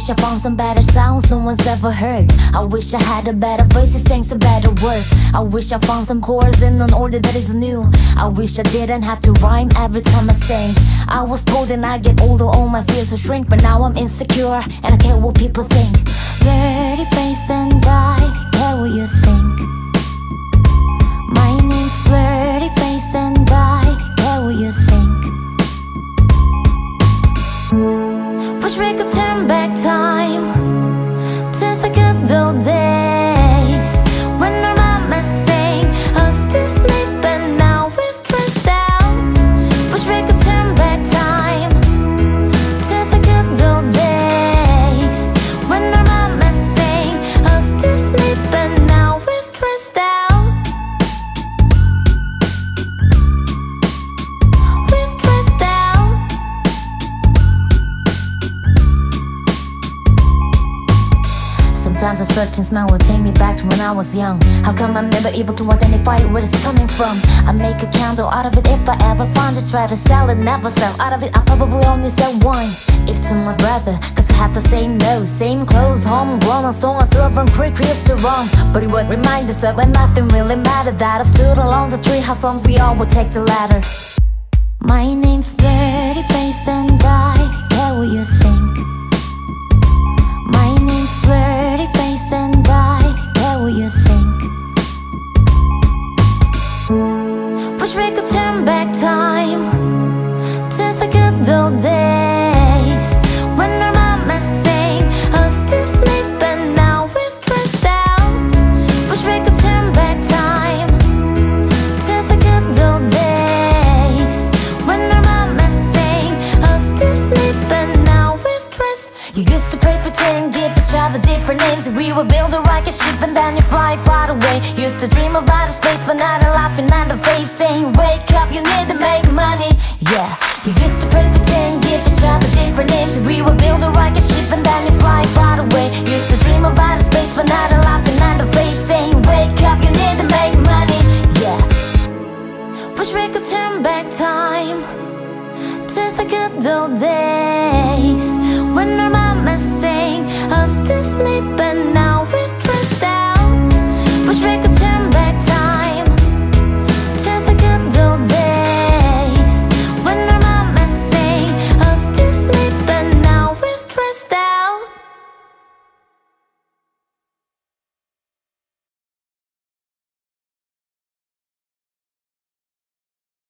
wish I found some better sounds no one's ever heard. I wish I had a better voice that sang some better words. I wish I found some chords in an order that is new. I wish I didn't have to rhyme every time I sang. I was told that I get older, all my fears will shrink, but now I'm insecure and I care what people think. Flirty face and I care what you think. My name's Flirty face and I care what you think. Wish we could turn back time to the good old days when our mama sang us to sleep and now we're stressed out. Wish we could turn back time to the good old days when our mama sang us to sleep and now we're stressed out. We're stressed out. Sometimes a certain smell will take me back to when I was young. How come I'm never able to identify where it's coming from? I make a candle out of it if I ever find it. Try to sell it, never sell out of it, I probably only sell one. If to my brother, cause we have the same nose, same clothes, homegrown on stone, I still from pre-Chris to wrong. But it would remind us of when nothing really mattered, that I've stood along the treehouse homes, we all would take the ladder. My name's Flirty face and I care what you think. My name's Flirty face and I care what you think. Wish we could turn back time to the good old days when our mama sang us to sleep and now we're stressed out. Wish we could turn back time to the good old days when our mama sang us to sleep and now we're stressed. You used to pray, pretend, give each other different names. We would build a rocket ship and then you fly far away. Used to dream of outer space, but now they're laughing at the face, saying wake up, you need to make money. Yeah, you used to pray, pretend, give each other different names. We would build a rocket ship and then you fly far away. Used to dream of outer space, but now they're laughing at the face, saying wake up, you need to make money. Yeah, wish we could turn back time to the good old days.